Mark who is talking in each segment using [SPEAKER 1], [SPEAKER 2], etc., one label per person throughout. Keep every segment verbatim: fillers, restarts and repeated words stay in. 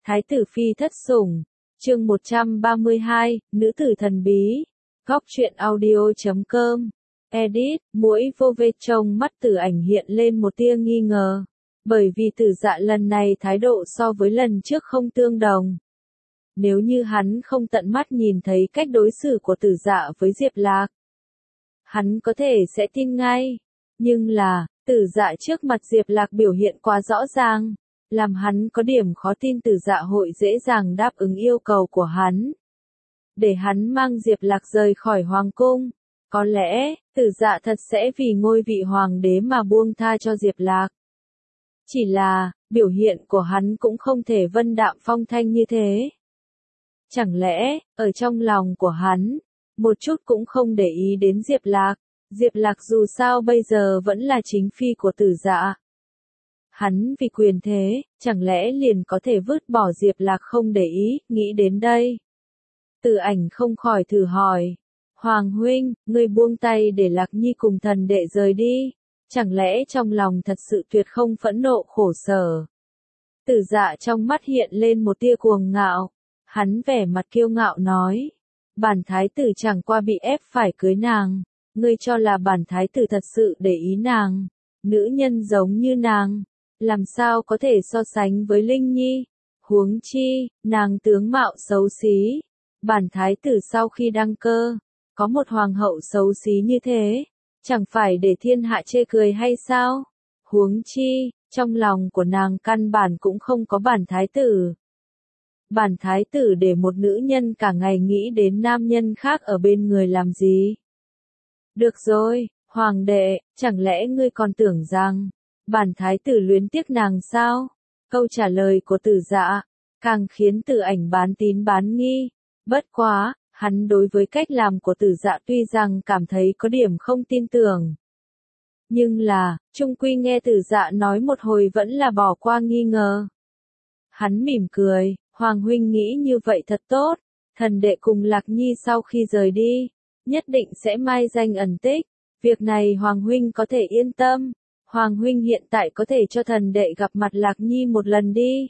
[SPEAKER 1] Thái tử phi thất sủng, chương một trăm ba mươi hai, nữ tử thần bí. Góc truyện audio chấm com. Edit, mũi vô vê trong mắt Tử Ảnh hiện lên một tia nghi ngờ. Bởi vì Tử Dạ lần này thái độ so với lần trước không tương đồng. Nếu như hắn không tận mắt nhìn thấy cách đối xử của Tử Dạ với Diệp Lạc, hắn có thể sẽ tin ngay. Nhưng là, Tử Dạ trước mặt Diệp Lạc biểu hiện quá rõ ràng, làm hắn có điểm khó tin Tử Dạ hội dễ dàng đáp ứng yêu cầu của hắn. Để hắn mang Diệp Lạc rời khỏi hoàng cung, có lẽ, Tử Dạ thật sẽ vì ngôi vị hoàng đế mà buông tha cho Diệp Lạc. Chỉ là, biểu hiện của hắn cũng không thể vân đạm phong thanh như thế. Chẳng lẽ, ở trong lòng của hắn, một chút cũng không để ý đến Diệp Lạc. Diệp Lạc dù sao bây giờ vẫn là chính phi của Tử Dạ. Hắn vì quyền thế, chẳng lẽ liền có thể vứt bỏ Diệp Lạc không để ý, nghĩ đến đây. Tử Ảnh không khỏi thử hỏi. Hoàng huynh, ngươi buông tay để Lạc Nhi cùng thần đệ rời đi. Chẳng lẽ trong lòng thật sự tuyệt không phẫn nộ khổ sở. Tử Dạ trong mắt hiện lên một tia cuồng ngạo. Hắn vẻ mặt kiêu ngạo nói. Bản thái tử chẳng qua bị ép phải cưới nàng. Ngươi cho là bản thái tử thật sự để ý nàng. Nữ nhân giống như nàng, làm sao có thể so sánh với Linh Nhi. Huống chi, nàng tướng mạo xấu xí. Bản thái tử sau khi đăng cơ, có một hoàng hậu xấu xí như thế, chẳng phải để thiên hạ chê cười hay sao? Huống chi, trong lòng của nàng căn bản cũng không có bản thái tử. Bản thái tử để một nữ nhân cả ngày nghĩ đến nam nhân khác ở bên người làm gì? Được rồi, hoàng đệ, chẳng lẽ ngươi còn tưởng rằng, bản thái tử luyến tiếc nàng sao? Câu trả lời của Tử Dạ, càng khiến Tử Ảnh bán tín bán nghi. Bất quá, hắn đối với cách làm của Tử Dạ tuy rằng cảm thấy có điểm không tin tưởng. Nhưng là, chung quy nghe Tử Dạ nói một hồi vẫn là bỏ qua nghi ngờ. Hắn mỉm cười, Hoàng huynh nghĩ như vậy thật tốt, thần đệ cùng Lạc Nhi sau khi rời đi, nhất định sẽ mai danh ẩn tích, việc này Hoàng huynh có thể yên tâm, Hoàng huynh hiện tại có thể cho thần đệ gặp mặt Lạc Nhi một lần đi.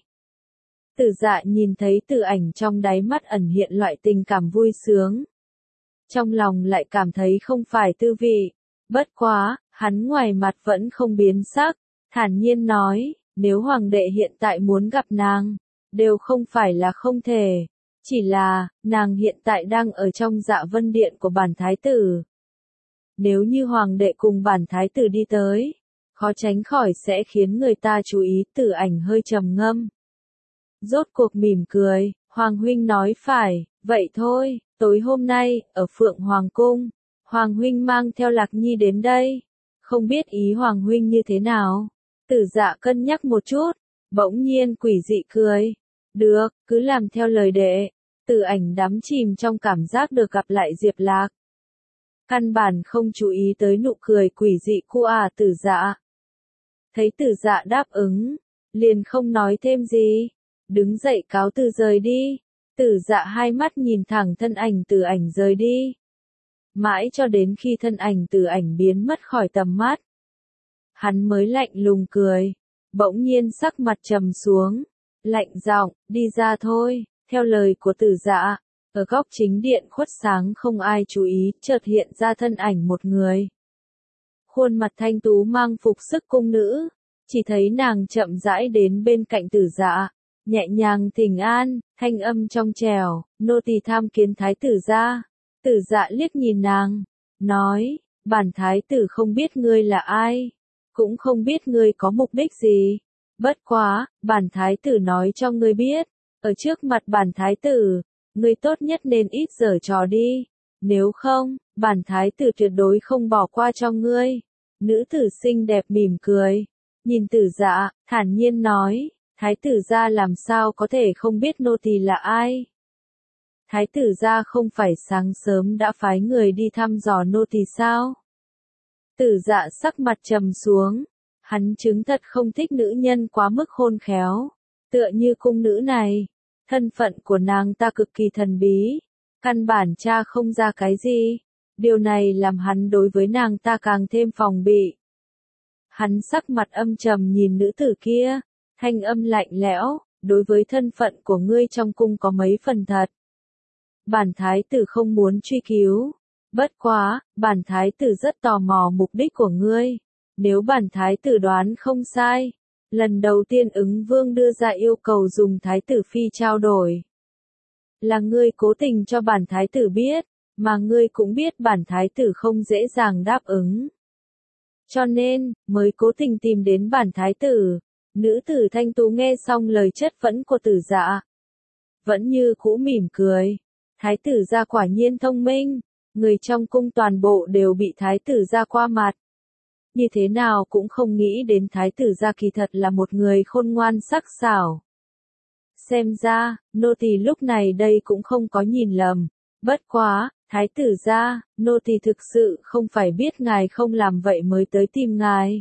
[SPEAKER 1] Tử Dạ nhìn thấy Tử Ảnh trong đáy mắt ẩn hiện loại tình cảm vui sướng. Trong lòng lại cảm thấy không phải tư vị. Bất quá, hắn ngoài mặt vẫn không biến sắc, thản nhiên nói, nếu hoàng đệ hiện tại muốn gặp nàng, đều không phải là không thể. Chỉ là, nàng hiện tại đang ở trong Dạ Vân Điện của bản thái tử. Nếu như hoàng đệ cùng bản thái tử đi tới, khó tránh khỏi sẽ khiến người ta chú ý. Tử Ảnh hơi trầm ngâm. Rốt cuộc mỉm cười, Hoàng huynh nói phải, vậy thôi, tối hôm nay, ở Phượng Hoàng Cung, Hoàng huynh mang theo Lạc Nhi đến đây, không biết ý Hoàng huynh như thế nào. Tử Dạ cân nhắc một chút, bỗng nhiên quỷ dị cười, được, cứ làm theo lời đệ. Tử Ảnh đắm chìm trong cảm giác được gặp lại Diệp Lạc. Căn bản không chú ý tới nụ cười quỷ dị của à Tử Dạ. Thấy Tử Dạ đáp ứng, liền không nói thêm gì. Đứng dậy cáo từ rời đi. Tử Dạ hai mắt nhìn thẳng thân ảnh Tử Ảnh rời đi. Mãi cho đến khi thân ảnh Tử Ảnh biến mất khỏi tầm mắt. Hắn mới lạnh lùng cười. Bỗng nhiên sắc mặt trầm xuống. Lạnh giọng, đi ra thôi. Theo lời của Tử Dạ, ở góc chính điện khuất sáng không ai chú ý, chợt hiện ra thân ảnh một người. Khuôn mặt thanh tú mang phục sức cung nữ. Chỉ thấy nàng chậm rãi đến bên cạnh Tử Dạ. Nhẹ nhàng thỉnh an, thanh âm trong trẻo, nô tỳ tham kiến thái tử gia. Tử Dạ liếc nhìn nàng, nói, bản thái tử không biết ngươi là ai, cũng không biết ngươi có mục đích gì. Bất quá, bản thái tử nói cho ngươi biết, ở trước mặt bản thái tử, ngươi tốt nhất nên ít giở trò đi, nếu không, bản thái tử tuyệt đối không bỏ qua cho ngươi. Nữ tử xinh đẹp mỉm cười, nhìn Tử Dạ, thản nhiên nói. Thái tử gia làm sao có thể không biết nô tỳ là ai? Thái tử gia không phải sáng sớm đã phái người đi thăm dò nô tỳ sao? Tử Dạ sắc mặt trầm xuống, hắn chứng thật không thích nữ nhân quá mức khôn khéo, tựa như cung nữ này, thân phận của nàng ta cực kỳ thần bí, căn bản tra không ra cái gì, điều này làm hắn đối với nàng ta càng thêm phòng bị. Hắn sắc mặt âm trầm nhìn nữ tử kia. Thanh âm lạnh lẽo, đối với thân phận của ngươi trong cung có mấy phần thật. Bản thái tử không muốn truy cứu. Bất quá, bản thái tử rất tò mò mục đích của ngươi. Nếu bản thái tử đoán không sai, lần đầu tiên ứng vương đưa ra yêu cầu dùng thái tử phi trao đổi. Là ngươi cố tình cho bản thái tử biết, mà ngươi cũng biết bản thái tử không dễ dàng đáp ứng. Cho nên, mới cố tình tìm đến bản thái tử. Nữ tử thanh tú nghe xong lời chất vấn của tử dạ. Vẫn như cũ mỉm cười. Thái tử gia quả nhiên thông minh. Người trong cung toàn bộ đều bị thái tử gia qua mặt. Như thế nào cũng không nghĩ đến thái tử gia kỳ thật là một người khôn ngoan sắc sảo. Xem ra, nô tỳ lúc này đây cũng không có nhìn lầm. Bất quá, thái tử gia, nô tỳ thực sự không phải biết ngài không làm vậy mới tới tìm ngài.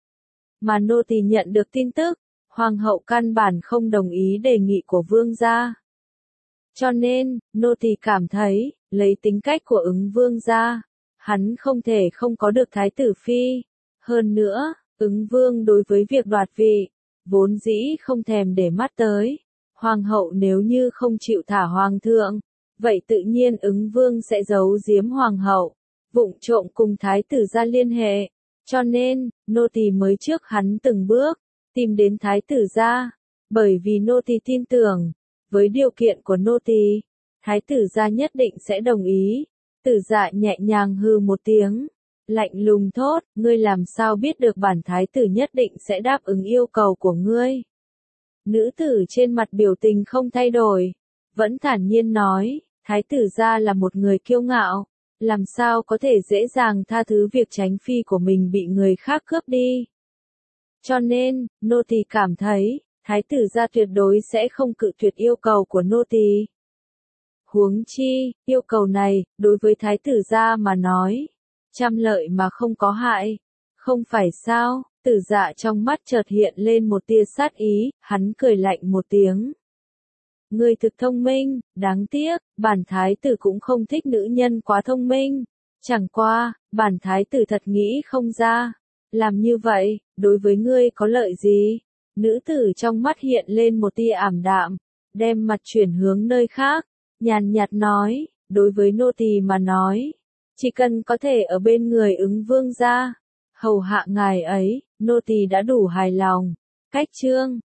[SPEAKER 1] Mà nô tỳ nhận được tin tức, hoàng hậu căn bản không đồng ý đề nghị của vương gia. Cho nên, nô tỳ cảm thấy, lấy tính cách của ứng vương gia, hắn không thể không có được thái tử phi. Hơn nữa, ứng vương đối với việc đoạt vị, vốn dĩ không thèm để mắt tới. Hoàng hậu nếu như không chịu thả hoàng thượng, vậy tự nhiên ứng vương sẽ giấu giếm hoàng hậu, vụng trộm cùng thái tử gia liên hệ. Cho nên, nô tỳ mới trước hắn từng bước, tìm đến thái tử gia, bởi vì nô tỳ tin tưởng, với điều kiện của nô tỳ, thái tử gia nhất định sẽ đồng ý. Tử dạ nhẹ nhàng hừ một tiếng, lạnh lùng thốt, ngươi làm sao biết được bản thái tử nhất định sẽ đáp ứng yêu cầu của ngươi. Nữ tử trên mặt biểu tình không thay đổi, vẫn thản nhiên nói, thái tử gia là một người kiêu ngạo, làm sao có thể dễ dàng tha thứ việc tránh phi của mình bị người khác cướp đi. Cho nên, nô tỳ cảm thấy, thái tử gia tuyệt đối sẽ không cự tuyệt yêu cầu của nô tỳ. Huống chi, yêu cầu này, đối với thái tử gia mà nói, trăm lợi mà không có hại. Không phải sao, tử dạ trong mắt chợt hiện lên một tia sát ý, hắn cười lạnh một tiếng. Ngươi thực thông minh, đáng tiếc, bản thái tử cũng không thích nữ nhân quá thông minh. Chẳng qua, bản thái tử thật nghĩ không ra. Làm như vậy, đối với ngươi có lợi gì? Nữ tử trong mắt hiện lên một tia ảm đạm, đem mặt chuyển hướng nơi khác, nhàn nhạt nói, đối với nô tỳ mà nói, chỉ cần có thể ở bên người ứng vương gia, hầu hạ ngài ấy, nô tỳ đã đủ hài lòng. Cách chương